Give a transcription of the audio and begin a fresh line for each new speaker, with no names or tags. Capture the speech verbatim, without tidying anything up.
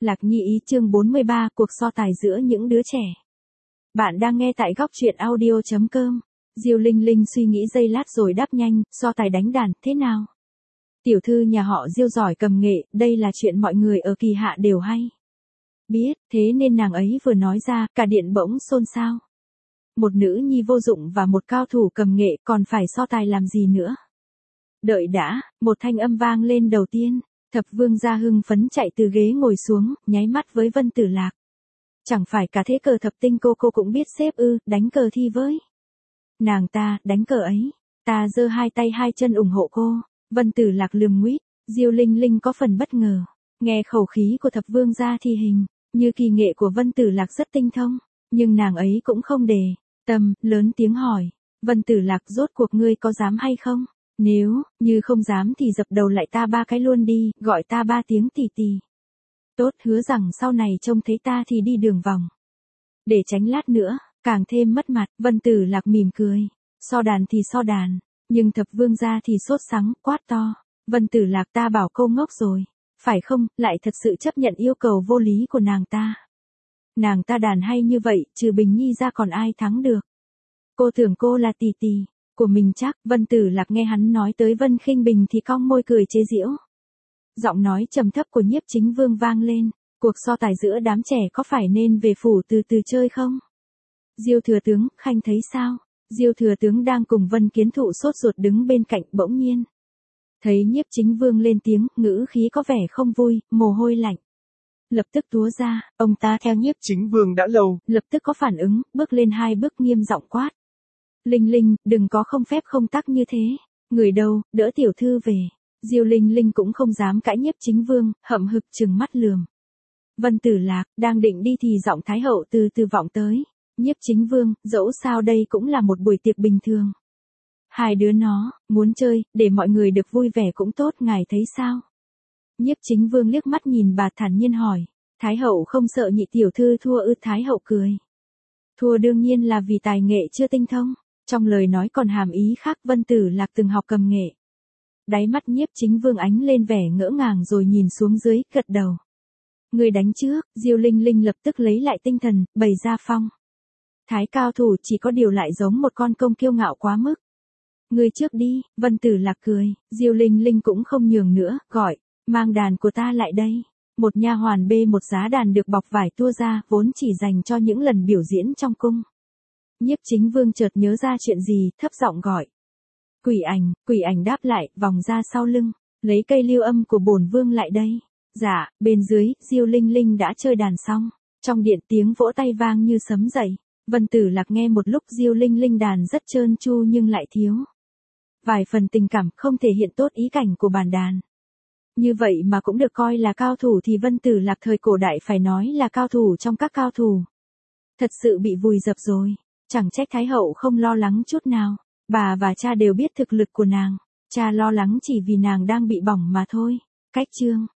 Lạc Nhi ý chương bốn mươi ba, cuộc so tài giữa những đứa trẻ. Bạn đang nghe tại góc truyện audio chấm com. Diêu Linh Linh suy nghĩ giây lát rồi đáp nhanh, so tài đánh đàn, thế nào? Tiểu thư nhà họ Diêu giỏi cầm nghệ, đây là chuyện mọi người ở Kỳ Hạ đều hay. Biết, thế nên nàng ấy vừa nói ra, cả điện bỗng xôn xao. Một nữ nhi vô dụng và một cao thủ cầm nghệ còn phải so tài làm gì nữa? Đợi đã, một thanh âm vang lên đầu tiên. Thập vương gia hưng phấn chạy từ ghế ngồi xuống, nháy mắt với Vân Tử Lạc. Chẳng phải cả thế cờ thập tinh cô cô cũng biết xếp ư, đánh cờ thi với. Nàng ta, đánh cờ ấy. Ta giơ hai tay hai chân ủng hộ cô. Vân Tử Lạc lườm nguýt, Diêu Linh Linh có phần bất ngờ. Nghe khẩu khí của thập vương gia thì hình, như kỳ nghệ của Vân Tử Lạc rất tinh thông. Nhưng nàng ấy cũng không đề tâm, lớn tiếng hỏi. Vân Tử Lạc rốt cuộc ngươi có dám hay không? Nếu, như không dám thì dập đầu lại ta ba cái luôn đi, gọi ta ba tiếng tì tì. Tốt, hứa rằng sau này trông thấy ta thì đi đường vòng. Để tránh lát nữa, càng thêm mất mặt, Vân Tử Lạc mỉm cười. So đàn thì so đàn, nhưng thập vương gia thì sốt sắng, quát to. Vân Tử Lạc ta bảo cô ngốc rồi, phải không, lại thật sự chấp nhận yêu cầu vô lý của nàng ta. Nàng ta đàn hay như vậy, trừ Bình Nhi ra còn ai thắng được. Cô tưởng cô là tì tì của mình chắc. Vân Tử Lạc nghe hắn nói tới Vân Khinh Bình thì cong môi cười chế giễu. Giọng nói trầm thấp của Nhiếp Chính Vương vang lên, cuộc so tài giữa đám trẻ có phải nên về phủ từ từ chơi không? Diêu thừa tướng, khanh thấy sao? Diêu thừa tướng đang cùng Vân Kiến Thụ sốt ruột đứng bên cạnh, bỗng nhiên thấy Nhiếp Chính Vương lên tiếng, ngữ khí có vẻ không vui, mồ hôi lạnh lập tức túa ra. Ông ta theo Nhiếp Chính Vương đã lâu, lập tức có phản ứng, bước lên hai bước nghiêm giọng quát. Linh Linh, đừng có không phép không tắc như thế. Người đâu, đỡ tiểu thư về. Diêu Linh Linh cũng không dám cãi Nhiếp Chính Vương, hậm hực trừng mắt lườm. Vân Tử Lạc, đang định đi thì giọng Thái hậu từ từ vọng tới. Nhiếp Chính Vương, dẫu sao đây cũng là một buổi tiệc bình thường. Hai đứa nó, muốn chơi, để mọi người được vui vẻ cũng tốt, ngài thấy sao? Nhiếp Chính Vương liếc mắt nhìn bà thản nhiên hỏi. Thái hậu không sợ nhị tiểu thư thua ư? Thái hậu cười. Thua đương nhiên là vì tài nghệ chưa tinh thông. Trong lời nói còn hàm ý khác. Vân Tử Lạc từng học cầm nghệ. Đáy mắt Nhiếp Chính Vương ánh lên vẻ ngỡ ngàng rồi nhìn xuống dưới, gật đầu. Người đánh trước. Diêu Linh Linh lập tức lấy lại tinh thần, bày ra phong thái cao thủ, chỉ có điều lại giống một con công kiêu ngạo quá mức. Người trước đi. Vân Tử Lạc cười. Diêu Linh Linh cũng không nhường nữa, gọi, mang đàn của ta lại đây. Một nha hoàn bê một giá đàn được bọc vải tua ra, vốn chỉ dành cho những lần biểu diễn trong cung. Nhiếp Chính Vương chợt nhớ ra chuyện gì, thấp giọng gọi. Quỷ ảnh. Quỷ ảnh đáp lại, vòng ra sau lưng, lấy cây lưu âm của bổn vương lại đây. Dạ. Bên dưới, Diêu Linh Linh đã chơi đàn xong. Trong điện tiếng vỗ tay vang như sấm dậy. Vân Tử Lạc nghe một lúc. Diêu Linh Linh đàn rất trơn tru nhưng lại thiếu vài phần tình cảm, không thể hiện tốt ý cảnh của bản đàn. Như vậy mà cũng được coi là cao thủ thì Vân Tử Lạc thời cổ đại phải nói là cao thủ trong các cao thủ. Thật sự bị vùi dập rồi. Chẳng trách Thái hậu không lo lắng chút nào. Bà và cha đều biết thực lực của nàng. Cha lo lắng chỉ vì nàng đang bị bỏng mà thôi. Cách chương